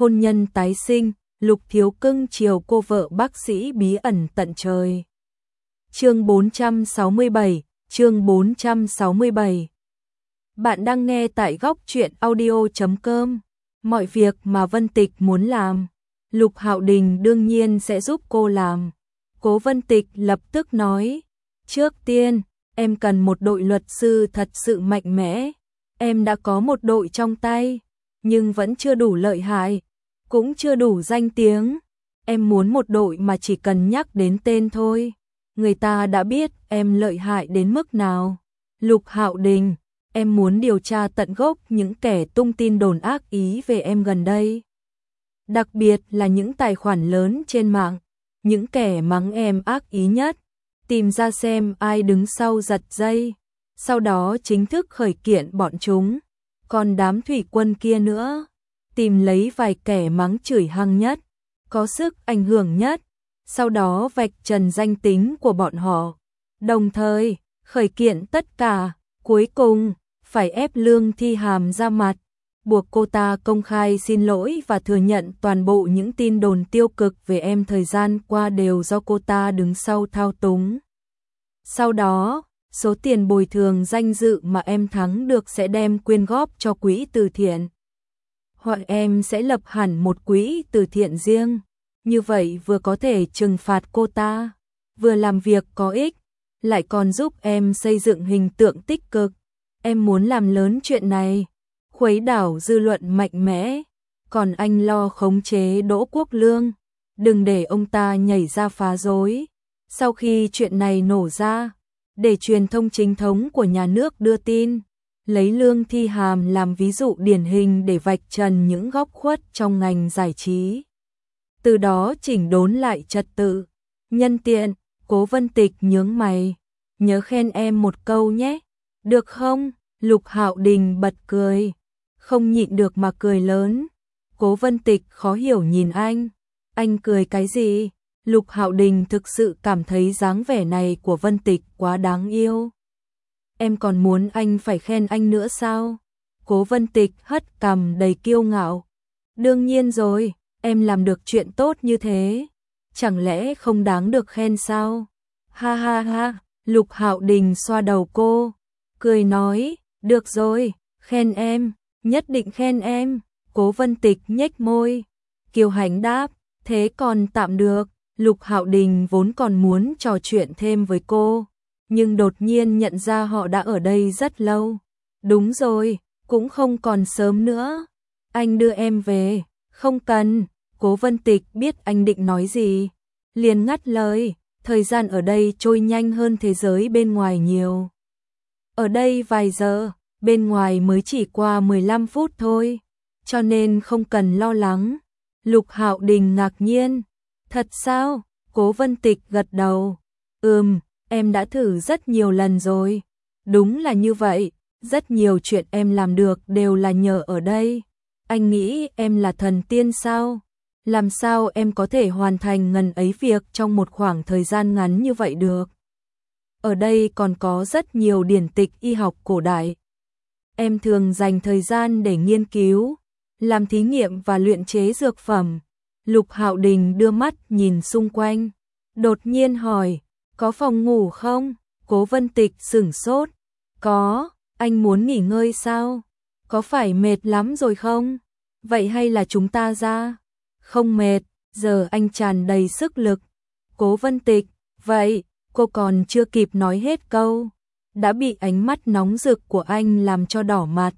hôn nhân tái sinh, Lục Thiếu cưng chiều cô vợ bác sĩ bí ẩn tận trời. Chương 467, chương 467. Bạn đang nghe tại góc truyện audio.com. Mọi việc mà Vân Tịch muốn làm, Lục Hạo Đình đương nhiên sẽ giúp cô làm. Cố Vân Tịch lập tức nói, trước tiên, em cần một đội luật sư thật sự mạnh mẽ. Em đã có một đội trong tay, nhưng vẫn chưa đủ lợi hại, cũng chưa đủ danh tiếng. Em muốn một đội mà chỉ cần nhắc đến tên thôi, người ta đã biết em lợi hại đến mức nào. Lục Hạo Đình, em muốn điều tra tận gốc những kẻ tung tin đồn ác ý về em gần đây. Đặc biệt là những tài khoản lớn trên mạng, những kẻ mắng em ác ý nhất, tìm ra xem ai đứng sau giật dây, sau đó chính thức khởi kiện bọn chúng. Còn đám thủy quân kia nữa, tìm lấy vài kẻ mắng chửi hăng nhất, có sức ảnh hưởng nhất, sau đó vạch trần danh tính của bọn họ, đồng thời khởi kiện tất cả, cuối cùng phải ép Lương Thi Hàm ra mặt, buộc cô ta công khai xin lỗi và thừa nhận toàn bộ những tin đồn tiêu cực về em thời gian qua đều do cô ta đứng sau thao túng. Sau đó, số tiền bồi thường danh dự mà em thắng được sẽ đem quyên góp cho quỹ từ thiện. Hoặc em sẽ lập hẳn một quỹ từ thiện riêng, như vậy vừa có thể trừng phạt cô ta, vừa làm việc có ích, lại còn giúp em xây dựng hình tượng tích cực. Em muốn làm lớn chuyện này, khuấy đảo dư luận mạnh mẽ, còn anh lo khống chế Đỗ Quốc Lương, đừng để ông ta nhảy ra phá rối. Sau khi chuyện này nổ ra, để truyền thông chính thống của nhà nước đưa tin, lấy Lương Thi Hàm làm ví dụ điển hình để vạch trần những góc khuất trong ngành giải trí. Từ đó chỉnh đốn lại trật tự. Nhân tiện, Cố Vân Tịch nhướng mày, nhớ khen em một câu nhé, được không? Lục Hạo Đình bật cười, không nhịn được mà cười lớn. Cố Vân Tịch khó hiểu nhìn anh cười cái gì? Lục Hạo Đình thực sự cảm thấy dáng vẻ này của Vân Tịch quá đáng yêu. Em còn muốn anh phải khen anh nữa sao? Cố Vân Tịch hất cằm đầy kiêu ngạo. Đương nhiên rồi, em làm được chuyện tốt như thế, chẳng lẽ không đáng được khen sao? Ha ha ha, Lục Hạo Đình xoa đầu cô, cười nói, được rồi, khen em, nhất định khen em. Cố Vân Tịch nhếch môi, kiêu hãnh đáp, thế còn tạm được. Lục Hạo Đình vốn còn muốn trò chuyện thêm với cô, nhưng đột nhiên nhận ra họ đã ở đây rất lâu. Đúng rồi, cũng không còn sớm nữa. Anh đưa em về. Không cần. Cố Vân Tịch biết anh định nói gì, liền ngắt lời, thời gian ở đây trôi nhanh hơn thế giới bên ngoài nhiều. Ở đây vài giờ, bên ngoài mới chỉ qua 15 phút thôi, cho nên không cần lo lắng. Lục Hạo Đình ngạc nhiên. Thật sao? Cố Vân Tịch gật đầu. Em đã thử rất nhiều lần rồi. Đúng là như vậy, rất nhiều chuyện em làm được đều là nhờ ở đây. Anh nghĩ em là thần tiên sao? Làm sao em có thể hoàn thành ngần ấy việc trong một khoảng thời gian ngắn như vậy được? Ở đây còn có rất nhiều điển tịch y học cổ đại. Em thường dành thời gian để nghiên cứu, làm thí nghiệm và luyện chế dược phẩm. Lục Hạo Đình đưa mắt nhìn xung quanh, đột nhiên hỏi, có phòng ngủ không? Cố Vân Tịch sửng sốt, có, anh muốn nghỉ ngơi sao? Có phải mệt lắm rồi không? Vậy hay là chúng ta ra? Không mệt, giờ anh tràn đầy sức lực. Cố Vân Tịch, vậy, cô còn chưa kịp nói hết câu, đã bị ánh mắt nóng rực của anh làm cho đỏ mặt.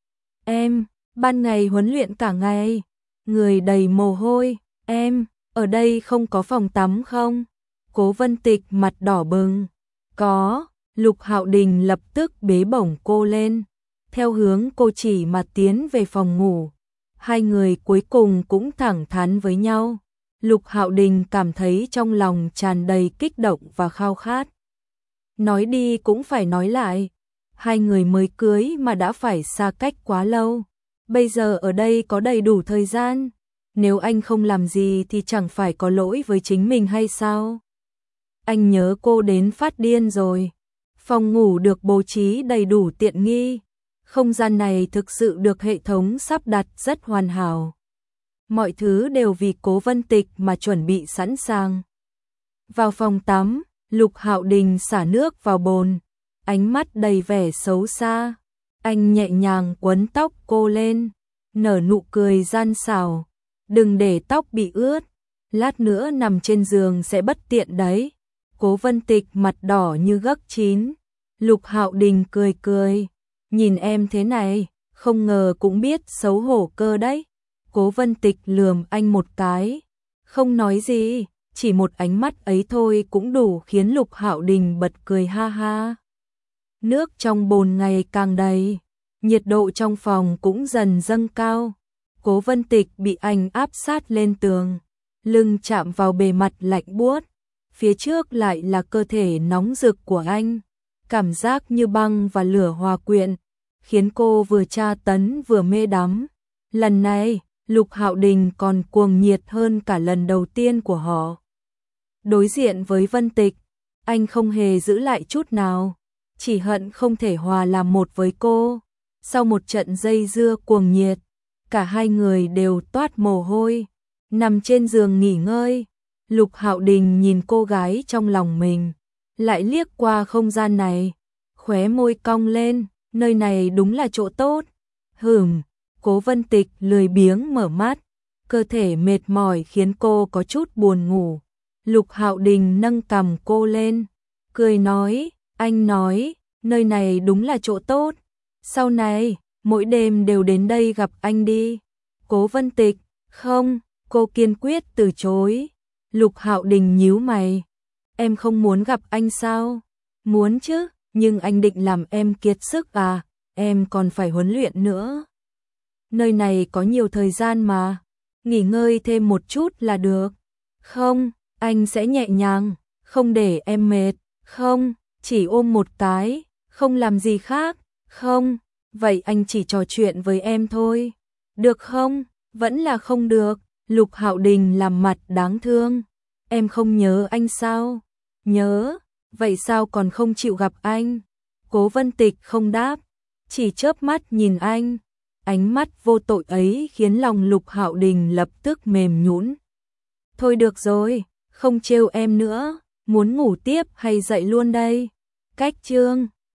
Em, ban ngày huấn luyện cả ngày, người đầy mồ hôi, em, ở đây không có phòng tắm không? Cố Vân Tịch mặt đỏ bừng. Có, Lục Hạo Đình lập tức bế bổng cô lên, theo hướng cô chỉ mà tiến về phòng ngủ. Hai người cuối cùng cũng thẳng thắn với nhau. Lục Hạo Đình cảm thấy trong lòng tràn đầy kích động và khao khát. Nói đi cũng phải nói lại, hai người mới cưới mà đã phải xa cách quá lâu. Bây giờ ở đây có đầy đủ thời gian, nếu anh không làm gì thì chẳng phải có lỗi với chính mình hay sao? Anh nhớ cô đến phát điên rồi. Phòng ngủ được bố trí đầy đủ tiện nghi, không gian này thực sự được hệ thống sắp đặt rất hoàn hảo. mọi thứ đều vì Cố Vân Tịch mà chuẩn bị sẵn sàng. Vào phòng tắm, Lục Hạo Đình xả nước vào bồn, ánh mắt đầy vẻ xấu xa. Anh nhẹ nhàng quấn tóc cô lên, nở nụ cười gian xảo. Đừng để tóc bị ướt, lát nữa nằm trên giường sẽ bất tiện đấy. Cố Vân Tịch mặt đỏ như gấc chín. Lục Hạo Đình cười cười, nhìn em thế này, không ngờ cũng biết xấu hổ cơ đấy. Cố Vân Tịch lườm anh một cái, không nói gì, chỉ một ánh mắt ấy thôi cũng đủ khiến Lục Hạo Đình bật cười ha ha. Nước trong bồn ngày càng đầy, nhiệt độ trong phòng cũng dần dâng cao. Cố Vân Tịch bị anh áp sát lên tường, lưng chạm vào bề mặt lạnh buốt, phía trước lại là cơ thể nóng rực của anh, cảm giác như băng và lửa hòa quyện, khiến cô vừa tra tấn vừa mê đắm. Lần này, Lục Hạo Đình còn cuồng nhiệt hơn cả lần đầu tiên của họ. Đối diện với Vân Tịch, anh không hề giữ lại chút nào, chỉ hận không thể hòa làm một với cô. Sau một trận dây dưa cuồng nhiệt, cả hai người đều toát mồ hôi, nằm trên giường nghỉ ngơi. Lục Hạo Đình nhìn cô gái trong lòng mình, lại liếc qua không gian này, khóe môi cong lên, nơi này đúng là chỗ tốt. Cố Vân Tịch lười biếng mở mắt, cơ thể mệt mỏi khiến cô có chút buồn ngủ. Lục Hạo Đình nâng cằm cô lên, cười nói, anh nói, nơi này đúng là chỗ tốt. Sau này, mỗi đêm đều đến đây gặp anh đi. Cố Vân Tịch, không, cô kiên quyết từ chối. Lục Hạo Đình nhíu mày, em không muốn gặp anh sao? Muốn chứ, nhưng anh định làm em kiệt sức à, em còn phải huấn luyện nữa. Nơi này có nhiều thời gian mà, nghỉ ngơi thêm một chút là được. Không, anh sẽ nhẹ nhàng, không để em mệt. Không, chỉ ôm một cái, không làm gì khác. Không, vậy anh chỉ trò chuyện với em thôi. Được không? Vẫn là không được. Lục Hạo Đình làm mặt đáng thương. Em không nhớ anh sao? Nhớ, vậy sao còn không chịu gặp anh? Cố Vân Tịch không đáp, chỉ chớp mắt nhìn anh. Ánh mắt vô tội ấy khiến lòng Lục Hạo Đình lập tức mềm nhũn. Thôi được rồi, không trêu em nữa, muốn ngủ tiếp hay dậy luôn đây? Cách chương